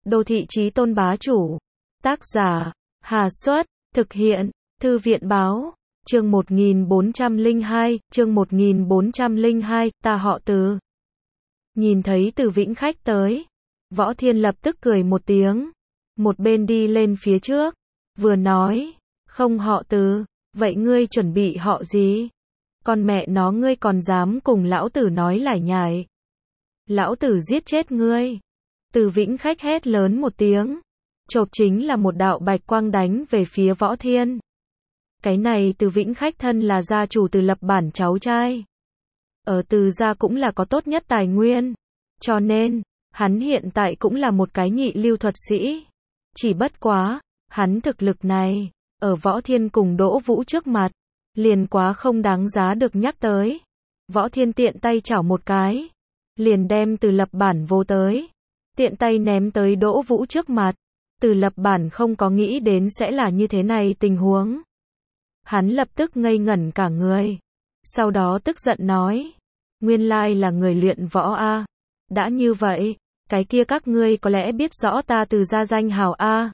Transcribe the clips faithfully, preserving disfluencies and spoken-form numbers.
Đô thị chí tôn bá chủ. Tác giả, Hà Xuất, thực hiện, Thư viện báo, chương một nghìn bốn trăm lẻ hai, chương một nghìn bốn trăm lẻ hai, ta họ Từ. Nhìn thấy Từ Vĩnh Khách tới, Võ Thiên lập tức cười một tiếng, một bên đi lên phía trước, vừa nói, không họ Từ, vậy ngươi chuẩn bị họ gì? Con mẹ nó ngươi còn dám cùng lão tử nói lải nhải. Lão tử giết chết ngươi. Từ Vĩnh Khách hét lớn một tiếng, chộp chính là một đạo bạch quang đánh về phía Võ Thiên. Cái này Từ Vĩnh Khách thân là gia chủ Từ Lập Bản cháu trai. Ở Từ gia cũng là có tốt nhất tài nguyên. Cho nên, hắn hiện tại cũng là một cái nhị lưu thuật sĩ. Chỉ bất quá, hắn thực lực này, ở Võ Thiên cùng Đỗ Vũ trước mặt, liền quá không đáng giá được nhắc tới. Võ Thiên tiện tay chảo một cái, liền đem Từ Lập Bản vô tới, tiện tay ném tới Đỗ Vũ trước mặt. Từ Lập Bản không có nghĩ đến sẽ là như thế này tình huống. Hắn lập tức ngây ngẩn cả người. Sau đó tức giận nói, nguyên lai là người luyện võ a. Đã như vậy, cái kia các ngươi có lẽ biết rõ ta Từ gia danh hào a.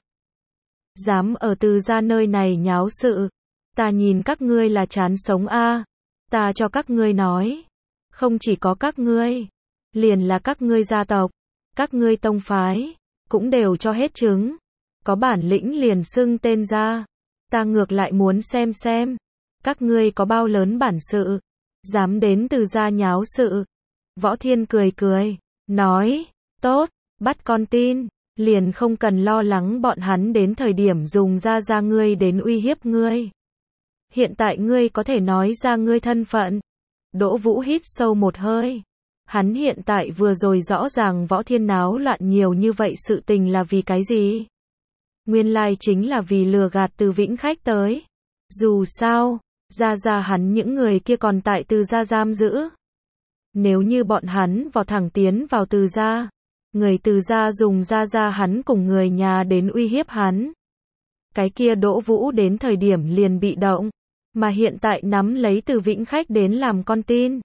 Dám ở Từ gia nơi này nháo sự, ta nhìn các ngươi là chán sống a. Ta cho các ngươi nói, không chỉ có các ngươi, liền là các ngươi gia tộc, các ngươi tông phái, cũng đều cho hết trứng. Có bản lĩnh liền xưng tên ra. Ta ngược lại muốn xem xem, các ngươi có bao lớn bản sự, dám đến Từ gia nháo sự. Võ Thiên cười cười, nói, tốt, bắt con tin, liền không cần lo lắng bọn hắn đến thời điểm dùng ra ra ngươi đến uy hiếp ngươi. Hiện tại ngươi có thể nói ra ngươi thân phận. Đỗ Vũ hít sâu một hơi. Hắn hiện tại vừa rồi rõ ràng Võ Thiên náo loạn nhiều như vậy sự tình là vì cái gì? Nguyên lai chính là vì lừa gạt Từ Vĩnh Khách tới. Dù sao, gia gia hắn những người kia còn tại Từ gia giam giữ. Nếu như bọn hắn vào thẳng tiến vào Từ gia, người Từ gia dùng gia gia hắn cùng người nhà đến uy hiếp hắn. Cái kia Đỗ Vũ đến thời điểm liền bị động, mà hiện tại nắm lấy Từ Vĩnh Khách đến làm con tin.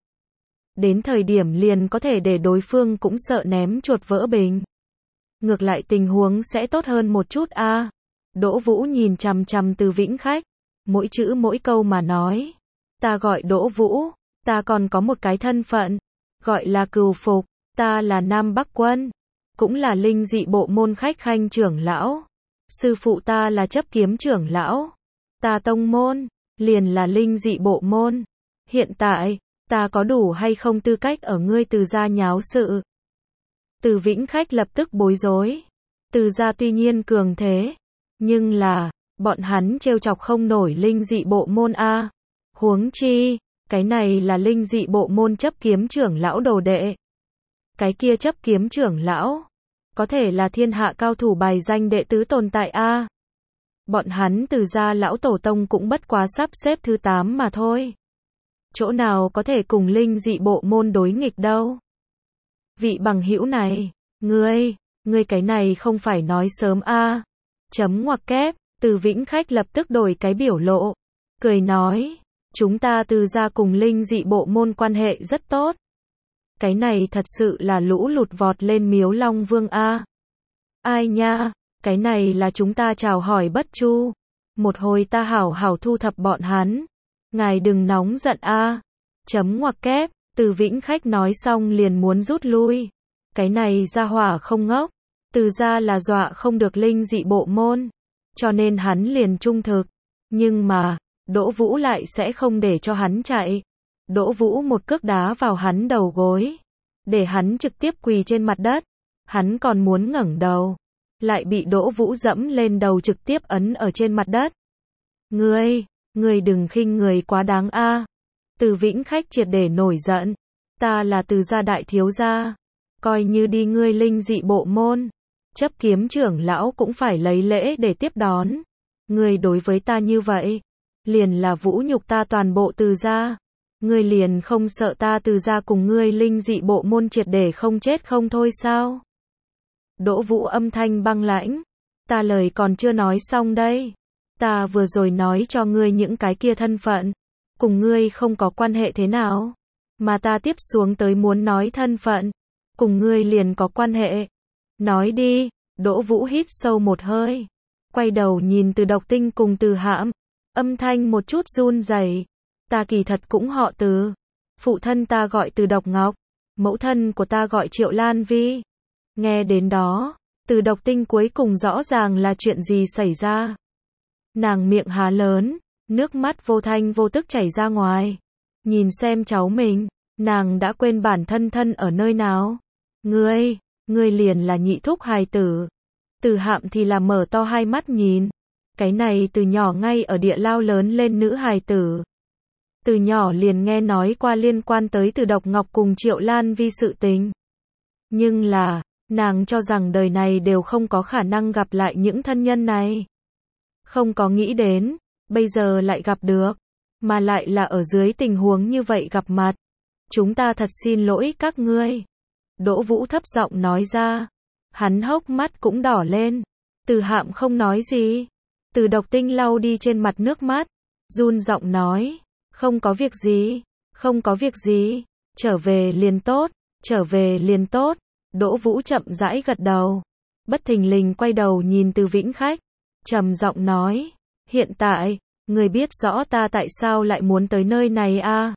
Đến thời điểm liền có thể để đối phương cũng sợ ném chuột vỡ bình. Ngược lại tình huống sẽ tốt hơn một chút a. À. Đỗ Vũ nhìn chằm chằm Từ Vĩnh Khách, mỗi chữ mỗi câu mà nói. Ta gọi Đỗ Vũ, ta còn có một cái thân phận, gọi là Cừu Phục, ta là Nam Bắc Quân, cũng là linh dị bộ môn khách khanh trưởng lão. Sư phụ ta là chấp kiếm trưởng lão, ta tông môn, liền là linh dị bộ môn. Hiện tại, ta có đủ hay không tư cách ở ngươi Từ gia nháo sự? Từ Vĩnh Khách lập tức bối rối. Từ gia tuy nhiên cường thế, nhưng là, bọn hắn trêu chọc không nổi linh dị bộ môn a. Huống chi, cái này là linh dị bộ môn chấp kiếm trưởng lão đồ đệ. Cái kia chấp kiếm trưởng lão, có thể là thiên hạ cao thủ bài danh đệ tứ tồn tại a. Bọn hắn Từ gia lão tổ tông cũng bất quá sắp xếp thứ tám mà thôi. Chỗ nào có thể cùng linh dị bộ môn đối nghịch đâu. Vị bằng hữu này, ngươi, ngươi cái này không phải nói sớm a. À. Chấm ngoặc kép, Từ Vĩnh Khách lập tức đổi cái biểu lộ, cười nói, chúng ta Từ gia cùng linh dị bộ môn quan hệ rất tốt. Cái này thật sự là lũ lụt vọt lên miếu Long Vương a. À. Ai nha, cái này là chúng ta chào hỏi bất chu. Một hồi ta hảo hảo thu thập bọn hắn. Ngài đừng nóng giận a. À. Chấm ngoặc kép, Từ Vĩnh Khách nói xong liền muốn rút lui. Cái này gia hỏa không ngốc, Từ gia là dọa không được linh dị bộ môn, cho nên hắn liền trung thực. Nhưng mà, Đỗ Vũ lại sẽ không để cho hắn chạy. Đỗ Vũ một cước đá vào hắn đầu gối, để hắn trực tiếp quỳ trên mặt đất. Hắn còn muốn ngẩng đầu, lại bị Đỗ Vũ dẫm lên đầu trực tiếp ấn ở trên mặt đất. Ngươi, ngươi đừng khinh người quá đáng a. À. Từ Vĩnh Khách triệt để nổi giận. Ta là Từ gia đại thiếu gia, coi như đi ngươi linh dị bộ môn, chấp kiếm trưởng lão cũng phải lấy lễ để tiếp đón. Ngươi đối với ta như vậy, liền là vũ nhục ta toàn bộ Từ gia. Ngươi liền không sợ ta Từ gia cùng ngươi linh dị bộ môn triệt để không chết không thôi sao? Đỗ Vũ âm thanh băng lãnh. Ta lời còn chưa nói xong đây. Ta vừa rồi nói cho ngươi những cái kia thân phận, cùng ngươi không có quan hệ thế nào. Mà ta tiếp xuống tới muốn nói thân phận, cùng ngươi liền có quan hệ. Nói đi, Đỗ Vũ hít sâu một hơi, quay đầu nhìn Từ Độc Tinh cùng Từ Hạm, âm thanh một chút run rẩy. Ta kỳ thật cũng họ Từ. Phụ thân ta gọi Từ Độc Ngọc, mẫu thân của ta gọi Triệu Lan Vi. Nghe đến đó, Từ Độc Tinh cuối cùng rõ ràng là chuyện gì xảy ra. Nàng miệng há lớn, nước mắt vô thanh vô tức chảy ra ngoài. Nhìn xem cháu mình, nàng đã quên bản thân thân ở nơi nào. Ngươi, ngươi liền là nhị thúc hài tử. Từ Hạm thì là mở to hai mắt nhìn. Cái này từ nhỏ ngay ở địa lao lớn lên nữ hài tử. Từ nhỏ liền nghe nói qua liên quan tới Từ Độc Ngọc cùng Triệu Lan Vi sự tình. Nhưng là, nàng cho rằng đời này đều không có khả năng gặp lại những thân nhân này. Không có nghĩ đến, bây giờ lại gặp được, mà lại là ở dưới tình huống như vậy gặp mặt. Chúng ta thật xin lỗi các ngươi. Đỗ Vũ thấp giọng nói ra. Hắn hốc mắt cũng đỏ lên. Từ Hạm không nói gì. Từ Độc Tinh lau đi trên mặt nước mắt, run giọng nói, không có việc gì, không có việc gì, trở về liền tốt, trở về liền tốt. Đỗ Vũ chậm rãi gật đầu, bất thình lình quay đầu nhìn Từ Vĩnh Khách, trầm giọng nói, hiện tại, người biết rõ ta tại sao lại muốn tới nơi này à?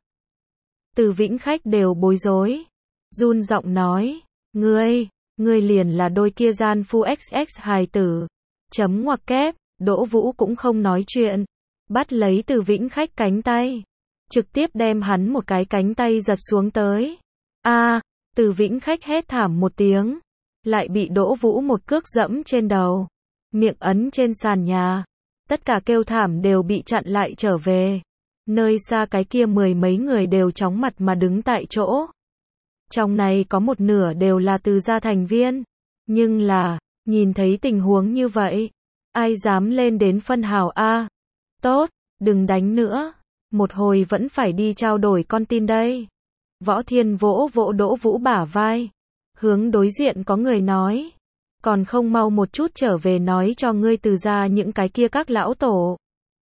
Từ Vĩnh Khách đều bối rối, run giọng nói, ngươi, ngươi liền là đôi kia gian phu ích ích hài tử. Chấm ngoặc kép. Đỗ Vũ cũng không nói chuyện, bắt lấy Từ Vĩnh Khách cánh tay, trực tiếp đem hắn một cái cánh tay giật xuống tới. A, à, Từ Vĩnh Khách hét thảm một tiếng, lại bị Đỗ Vũ một cước dẫm trên đầu, miệng ấn trên sàn nhà. Tất cả kêu thảm đều bị chặn lại trở về. Nơi xa cái kia mười mấy người đều chóng mặt mà đứng tại chỗ. Trong này có một nửa đều là Từ gia thành viên, nhưng là, nhìn thấy tình huống như vậy, ai dám lên đến phân hào a? Tốt, đừng đánh nữa, một hồi vẫn phải đi trao đổi con tin đây. Võ Thiên vỗ vỗ Đỗ Vũ bả vai, hướng đối diện có người nói, còn không mau một chút trở về nói cho ngươi Từ gia những cái kia các lão tổ,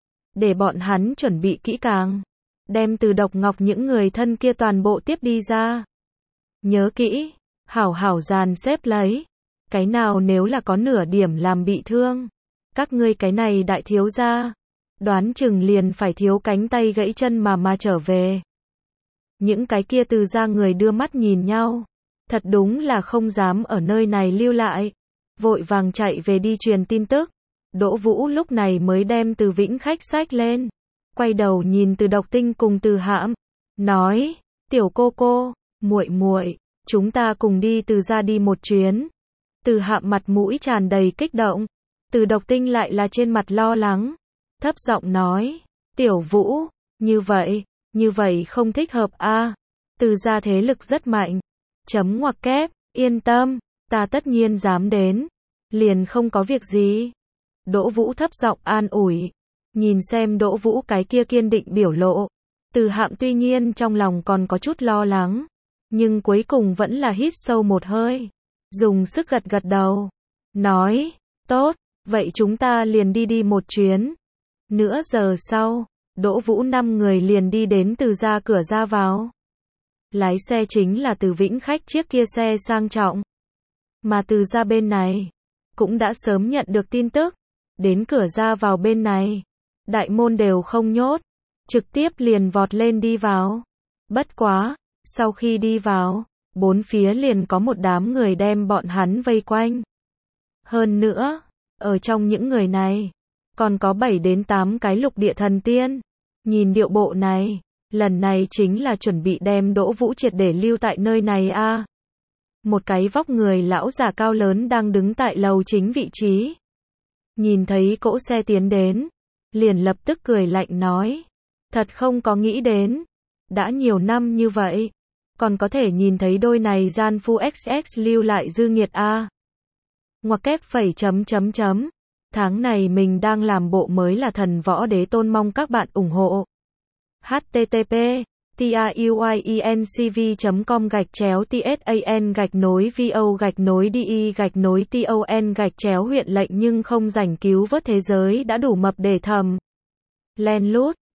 để bọn hắn chuẩn bị kỹ càng, đem Từ Độc Ngọc những người thân kia toàn bộ tiếp đi ra. Nhớ kỹ, hảo hảo dàn xếp lấy, cái nào nếu là có nửa điểm làm bị thương, các ngươi cái này đại thiếu gia, đoán chừng liền phải thiếu cánh tay gãy chân mà mà trở về. Những cái kia Từ gia người đưa mắt nhìn nhau, thật đúng là không dám ở nơi này lưu lại, vội vàng chạy về đi truyền tin tức. Đỗ Vũ lúc này mới đem Từ Vĩnh Khách xách lên, quay đầu nhìn Từ Độc Tinh cùng Từ Hạm, nói, tiểu cô cô, muội muội, chúng ta cùng đi Từ gia đi một chuyến. Từ Hạm mặt mũi tràn đầy kích động, Từ Độc Tinh lại là trên mặt lo lắng, thấp giọng nói, tiểu Vũ, như vậy, như vậy không thích hợp a. À, Từ gia thế lực rất mạnh. Chấm ngoặc kép, yên tâm, ta tất nhiên dám đến, liền không có việc gì. Đỗ Vũ thấp giọng an ủi, nhìn xem Đỗ Vũ cái kia kiên định biểu lộ, Từ Hạm tuy nhiên trong lòng còn có chút lo lắng, nhưng cuối cùng vẫn là hít sâu một hơi, dùng sức gật gật đầu, nói, tốt, vậy chúng ta liền đi đi một chuyến. Nửa giờ sau, Đỗ Vũ năm người liền đi đến Từ gia cửa ra vào. Lái xe chính là Từ Vĩnh Khách chiếc kia xe sang trọng. Mà Từ gia bên này, cũng đã sớm nhận được tin tức, đến cửa ra vào bên này, đại môn đều không nhốt, trực tiếp liền vọt lên đi vào. Bất quá, sau khi đi vào, bốn phía liền có một đám người đem bọn hắn vây quanh. Hơn nữa, ở trong những người này, còn có bảy đến tám cái lục địa thần tiên. Nhìn điệu bộ này, lần này chính là chuẩn bị đem Đỗ Vũ triệt để lưu tại nơi này a. À. Một cái vóc người lão già cao lớn đang đứng tại lầu chính vị trí. Nhìn thấy cỗ xe tiến đến, liền lập tức cười lạnh nói, thật không có nghĩ đến, đã nhiều năm như vậy, còn có thể nhìn thấy đôi này gian phu ích ích lưu lại dư nghiệt a. À. Ngoặc kép phẩy chấm chấm chấm. Tháng này mình đang làm bộ mới là Thần Võ Đế Tôn, mong các bạn ủng hộ. h t t p tiuyencv chấm com gạch chéo tsan gạch nối vo gạch nối di gạch nối ton gạch chéo huyện lệnh nhưng không rảnh cứu vớt thế giới đã đủ mập để thầm. Len lút.